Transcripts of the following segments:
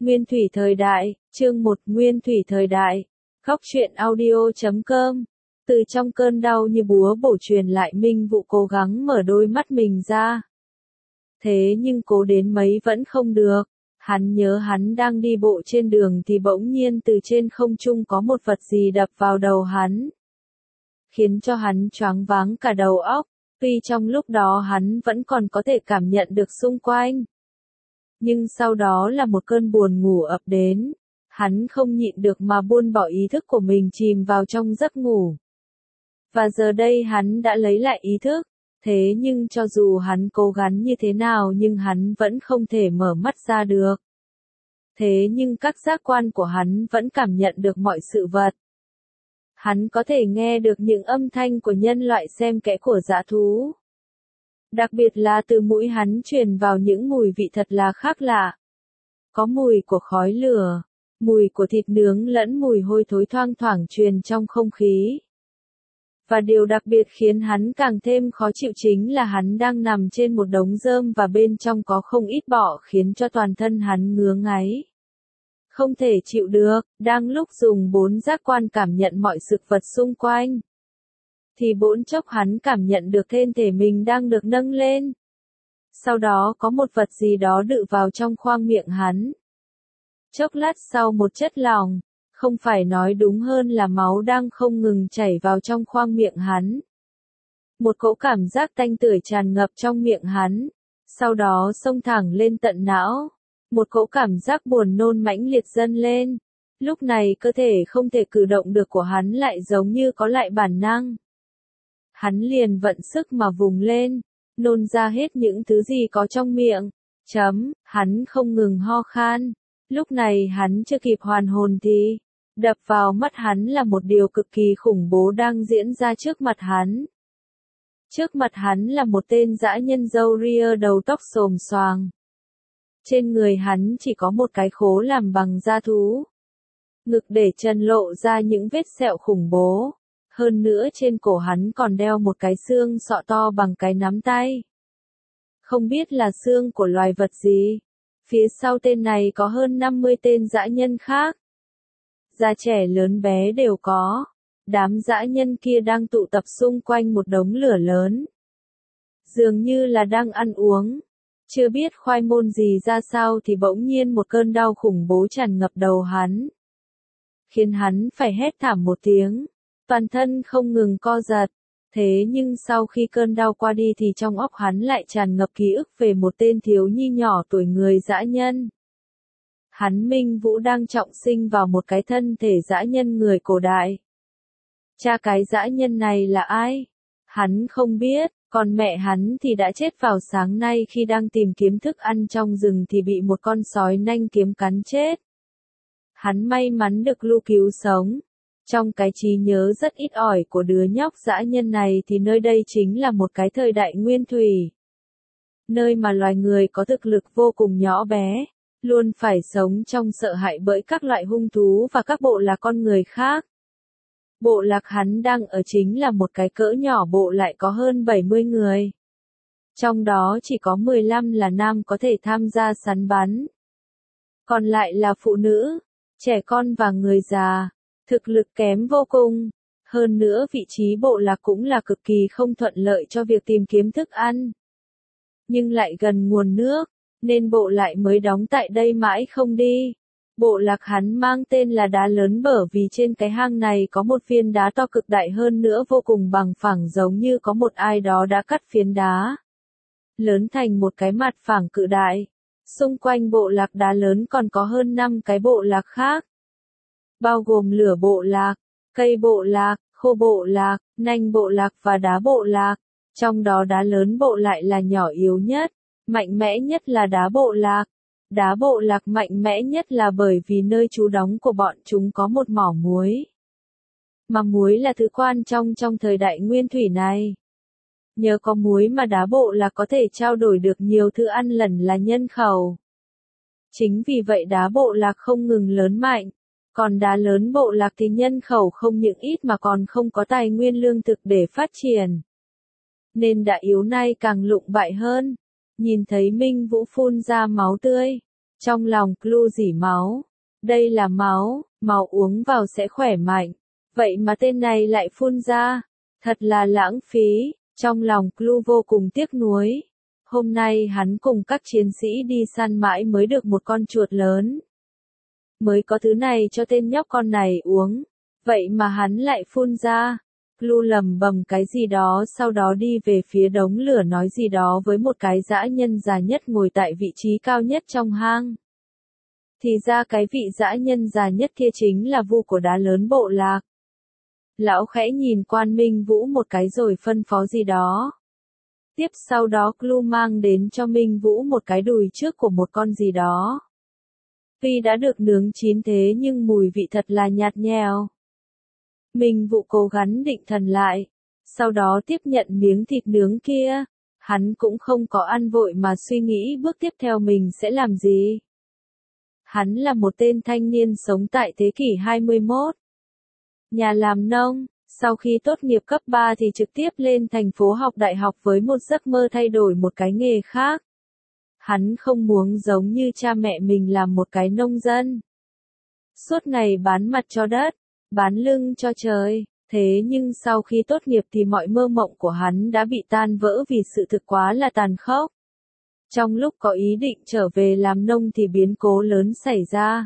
Nguyên thủy thời đại, chương 1 Nguyên thủy thời đại. Góc truyện audio.com. Từ trong cơn đau như búa bổ truyền lại Minh Vũ cố gắng mở đôi mắt mình ra. Thế nhưng cố đến mấy vẫn không được. Hắn nhớ hắn đang đi bộ trên đường thì bỗng nhiên từ trên không trung có một vật gì đập vào đầu hắn. Khiến cho hắn choáng váng cả đầu óc, tuy trong lúc đó hắn vẫn còn có thể cảm nhận được xung quanh. Nhưng sau đó là một cơn buồn ngủ ập đến, hắn không nhịn được mà buông bỏ ý thức của mình chìm vào trong giấc ngủ. Và giờ đây hắn đã lấy lại ý thức, thế nhưng cho dù hắn cố gắng như thế nào nhưng hắn vẫn không thể mở mắt ra được. Thế nhưng các giác quan của hắn vẫn cảm nhận được mọi sự vật. Hắn có thể nghe được những âm thanh của nhân loại xem kẽ của dã thú. Đặc biệt là từ mũi hắn truyền vào những mùi vị thật là khác lạ. Có mùi của khói lửa, mùi của thịt nướng lẫn mùi hôi thối thoang thoảng truyền trong không khí. Và điều đặc biệt khiến hắn càng thêm khó chịu chính là hắn đang nằm trên một đống rơm và bên trong có không ít bọ khiến cho toàn thân hắn ngứa ngáy. Không thể chịu được, đang lúc dùng 4 giác quan cảm nhận mọi sự vật xung quanh. Thì bỗng chốc hắn cảm nhận được thân thể mình đang được nâng lên. Sau đó có một vật gì đó đự vào trong khoang miệng hắn. Chốc lát sau một chất lỏng, không phải nói đúng hơn là máu đang không ngừng chảy vào trong khoang miệng hắn. Một cỗ cảm giác tanh tưởi tràn ngập trong miệng hắn, sau đó xông thẳng lên tận não. Một cỗ cảm giác buồn nôn mãnh liệt dâng lên. Lúc này cơ thể không thể cử động được của hắn lại giống như có lại bản năng. Hắn liền vận sức mà vùng lên, nôn ra hết những thứ gì có trong miệng. Hắn không ngừng ho khan. Lúc này hắn chưa kịp hoàn hồn thì, đập vào mắt hắn là một điều cực kỳ khủng bố đang diễn ra trước mặt hắn. Trước mặt hắn là một tên dã nhân râu ria đầu tóc xồm xoàng. Trên người hắn chỉ có một cái khố làm bằng da thú. Ngực để chân lộ ra những vết sẹo khủng bố. Hơn nữa trên cổ hắn còn đeo một cái xương sọ to bằng cái nắm tay. Không biết là xương của loài vật gì. Phía sau tên này có hơn 50 tên dã nhân khác. Già trẻ lớn bé đều có. Đám dã nhân kia đang tụ tập xung quanh một đống lửa lớn. Dường như là đang ăn uống. Chưa biết khoai môn gì ra sao thì bỗng nhiên một cơn đau khủng bố tràn ngập đầu hắn. Khiến hắn phải hét thảm một tiếng. Toàn thân không ngừng co giật. Thế nhưng sau khi cơn đau qua đi thì trong óc hắn lại tràn ngập ký ức về một tên thiếu nhi nhỏ tuổi người dã nhân. Hắn Minh Vũ đang trọng sinh vào một cái thân thể dã nhân người cổ đại. Cha cái dã nhân này là ai? Hắn không biết, còn mẹ hắn thì đã chết vào sáng nay khi đang tìm kiếm thức ăn trong rừng thì bị một con sói nanh kiếm cắn chết. Hắn may mắn được lưu cứu sống. Trong cái trí nhớ rất ít ỏi của đứa nhóc dã nhân này thì nơi đây chính là một cái thời đại nguyên thủy. Nơi mà loài người có thực lực vô cùng nhỏ bé, luôn phải sống trong sợ hãi bởi các loại hung thú và các bộ lạc con người khác. Bộ lạc hắn đang ở chính là một cái cỡ nhỏ bộ lại có hơn 70 người. Trong đó chỉ có 15 là nam có thể tham gia săn bắn. Còn lại là phụ nữ, trẻ con và người già. Thực lực kém vô cùng. Hơn nữa vị trí bộ lạc cũng là cực kỳ không thuận lợi cho việc tìm kiếm thức ăn. Nhưng lại gần nguồn nước, nên bộ lại mới đóng tại đây mãi không đi. Bộ lạc hắn mang tên là đá lớn bởi vì trên cái hang này có một phiến đá to cực đại hơn nữa vô cùng bằng phẳng giống như có một ai đó đã cắt phiến đá. Lớn thành một cái mặt phẳng cự đại. Xung quanh bộ lạc đá lớn còn có hơn 5 cái bộ lạc khác. Bao gồm lửa bộ lạc, cây bộ lạc, khô bộ lạc, nanh bộ lạc và đá bộ lạc. Trong đó đá lớn bộ lại là nhỏ yếu nhất, mạnh mẽ nhất là đá bộ lạc. Đá bộ lạc mạnh mẽ nhất là bởi vì nơi trú đóng của bọn chúng có một mỏ muối. Mà muối là thứ quan trọng trong thời đại nguyên thủy này. Nhờ có muối mà đá bộ lạc có thể trao đổi được nhiều thứ ăn lần là nhân khẩu. Chính vì vậy đá bộ lạc không ngừng lớn mạnh. Còn đá lớn bộ lạc thì nhân khẩu không những ít mà còn không có tài nguyên lương thực để phát triển. Nên đã yếu nay càng lụng bại hơn. Nhìn thấy Minh Vũ phun ra máu tươi. Trong lòng Clu rỉ máu. Đây là máu, máu uống vào sẽ khỏe mạnh. Vậy mà tên này lại phun ra. Thật là lãng phí. Trong lòng Clu vô cùng tiếc nuối. Hôm nay hắn cùng các chiến sĩ đi săn mãi mới được một con chuột lớn. Mới có thứ này cho tên nhóc con này uống. Vậy mà hắn lại phun ra. Clu lầm bầm cái gì đó, sau đó đi về phía đống lửa nói gì đó với một cái dã nhân già nhất ngồi tại vị trí cao nhất trong hang. Thì ra cái vị dã nhân già nhất kia chính là Vu của đá lớn bộ lạc. Lão khẽ nhìn Quan Minh Vũ một cái rồi phân phó gì đó. Tiếp sau đó Clu mang đến cho Minh Vũ một cái đùi trước của một con gì đó. Tuy đã được nướng chín thế nhưng mùi vị thật là nhạt nhẽo. Minh Vũ cố gắng định thần lại, sau đó tiếp nhận miếng thịt nướng kia. Hắn cũng không có ăn vội mà suy nghĩ bước tiếp theo mình sẽ làm gì. Hắn là một tên thanh niên sống tại thế kỷ 21. Nhà làm nông, sau khi tốt nghiệp cấp 3 thì trực tiếp lên thành phố học đại học với một giấc mơ thay đổi một cái nghề khác. Hắn không muốn giống như cha mẹ mình làm một cái nông dân. Suốt ngày bán mặt cho đất, bán lưng cho trời. Thế nhưng sau khi tốt nghiệp thì mọi mơ mộng của hắn đã bị tan vỡ vì sự thực quá là tàn khốc. Trong lúc có ý định trở về làm nông thì biến cố lớn xảy ra.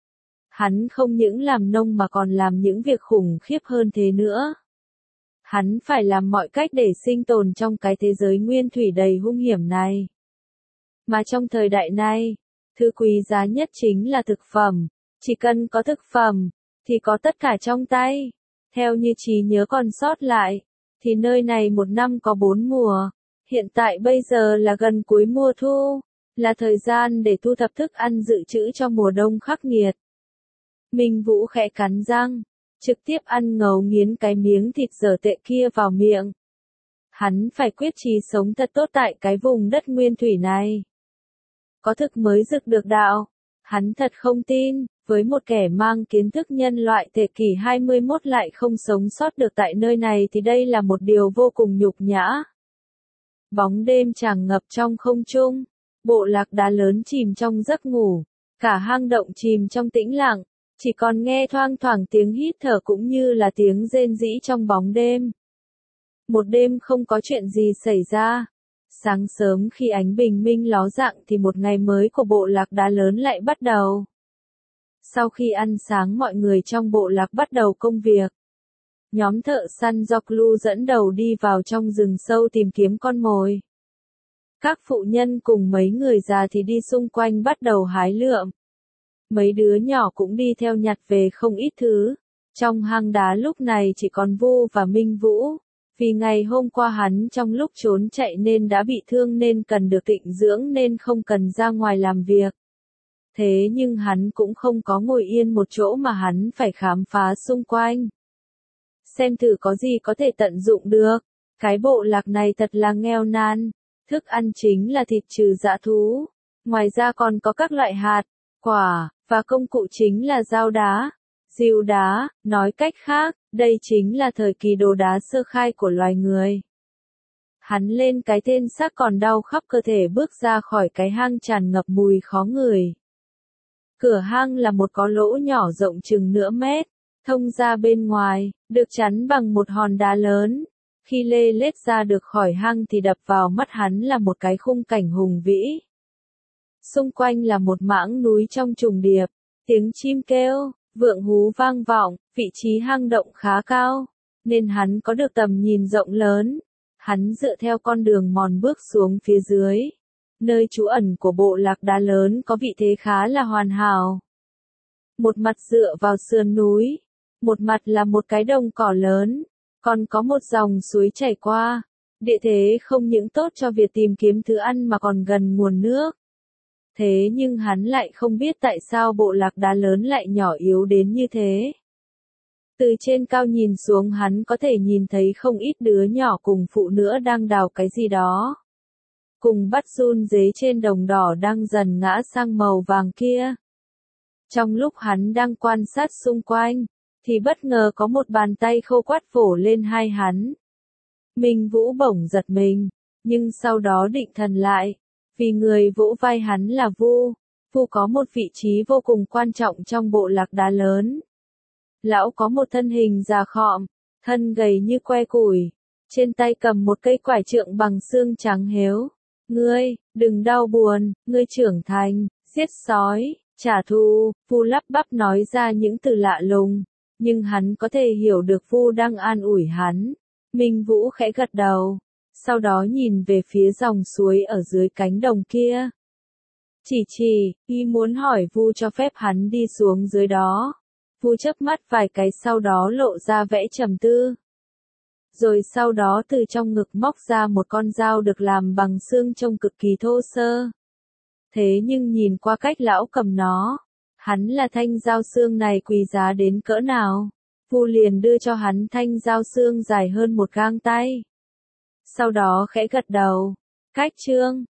Hắn không những làm nông mà còn làm những việc khủng khiếp hơn thế nữa. Hắn phải làm mọi cách để sinh tồn trong cái thế giới nguyên thủy đầy hung hiểm này. Mà trong thời đại này, thứ quý giá nhất chính là thực phẩm. Chỉ cần có thực phẩm, thì có tất cả trong tay. Theo như trí nhớ còn sót lại, thì nơi này một năm có 4 mùa. Hiện tại bây giờ là gần cuối mùa thu, là thời gian để thu thập thức ăn dự trữ cho mùa đông khắc nghiệt. Minh Vũ khẽ cắn răng, trực tiếp ăn ngấu nghiến cái miếng thịt dở tệ kia vào miệng. Hắn phải quyết chí sống thật tốt tại cái vùng đất nguyên thủy này. Có thực mới rực được đạo. Hắn thật không tin, với một kẻ mang kiến thức nhân loại thế kỷ 21 lại không sống sót được tại nơi này thì đây là một điều vô cùng nhục nhã. Bóng đêm tràn ngập trong không trung, bộ lạc đá lớn chìm trong giấc ngủ, cả hang động chìm trong tĩnh lặng, chỉ còn nghe thoang thoảng tiếng hít thở cũng như là tiếng rên rỉ trong bóng đêm. Một đêm không có chuyện gì xảy ra. Sáng sớm khi ánh bình minh ló dạng thì một ngày mới của bộ lạc đá lớn lại bắt đầu. Sau khi ăn sáng mọi người trong bộ lạc bắt đầu công việc. Nhóm thợ săn do Clu dẫn đầu đi vào trong rừng sâu tìm kiếm con mồi. Các phụ nhân cùng mấy người già thì đi xung quanh bắt đầu hái lượm. Mấy đứa nhỏ cũng đi theo nhặt về không ít thứ. Trong hang đá lúc này chỉ còn Vu và Minh Vũ. Vì ngày hôm qua hắn trong lúc trốn chạy nên đã bị thương nên cần được tịnh dưỡng nên không cần ra ngoài làm việc. Thế nhưng hắn cũng không có ngồi yên một chỗ mà hắn phải khám phá xung quanh. Xem thử có gì có thể tận dụng được. Cái bộ lạc này thật là nghèo nàn. Thức ăn chính là thịt trừ dã thú. Ngoài ra còn có các loại hạt, quả, và công cụ chính là dao đá, dìu đá, nói cách khác, đây chính là thời kỳ đồ đá sơ khai của loài người. Hắn lên cái tên xác còn đau khắp cơ thể bước ra khỏi cái hang tràn ngập mùi khó ngửi. Cửa hang là một có lỗ nhỏ rộng chừng nửa mét, thông ra bên ngoài, được chắn bằng một hòn đá lớn. Khi lê lết ra được khỏi hang thì đập vào mắt hắn là một cái khung cảnh hùng vĩ. Xung quanh là một mảng núi trong trùng điệp, tiếng chim kêu, vượng hú vang vọng, vị trí hang động khá cao, nên hắn có được tầm nhìn rộng lớn. Hắn dựa theo con đường mòn bước xuống phía dưới. Nơi trú ẩn của bộ lạc đá lớn có vị thế khá là hoàn hảo. Một mặt dựa vào sườn núi, một mặt là một cái đồng cỏ lớn, còn có một dòng suối chảy qua. Địa thế không những tốt cho việc tìm kiếm thứ ăn mà còn gần nguồn nước. Thế nhưng hắn lại không biết tại sao bộ lạc đá lớn lại nhỏ yếu đến như thế. Từ trên cao nhìn xuống hắn có thể nhìn thấy không ít đứa nhỏ cùng phụ nữ đang đào cái gì đó. Cùng bắt run dế trên đồng đỏ đang dần ngã sang màu vàng kia. Trong lúc hắn đang quan sát xung quanh, thì bất ngờ có một bàn tay khô quắt vỗ lên hai hắn. Minh Vũ bỗng giật mình, nhưng sau đó định thần lại, vì người vỗ vai hắn là Vu. Vu có một vị trí vô cùng quan trọng trong bộ lạc đá lớn. Lão có một thân hình già khọm, thân gầy như que củi, trên tay cầm một cây quải trượng bằng xương trắng héo. Ngươi, đừng đau buồn, ngươi trưởng thành, giết sói, trả thù, Vu lắp bắp nói ra những từ lạ lùng, nhưng hắn có thể hiểu được Vu đang an ủi hắn. Minh Vũ khẽ gật đầu, sau đó nhìn về phía dòng suối ở dưới cánh đồng kia. Chỉ, y muốn hỏi Vu cho phép hắn đi xuống dưới đó. Vu chớp mắt vài cái sau đó lộ ra vẻ trầm tư. Rồi sau đó từ trong ngực móc ra một con dao được làm bằng xương trông cực kỳ thô sơ. Thế nhưng nhìn qua cách lão cầm nó, hắn là thanh dao xương này quý giá đến cỡ nào. Vu liền đưa cho hắn thanh dao xương dài hơn một gang tay. Sau đó khẽ gật đầu. Cách chương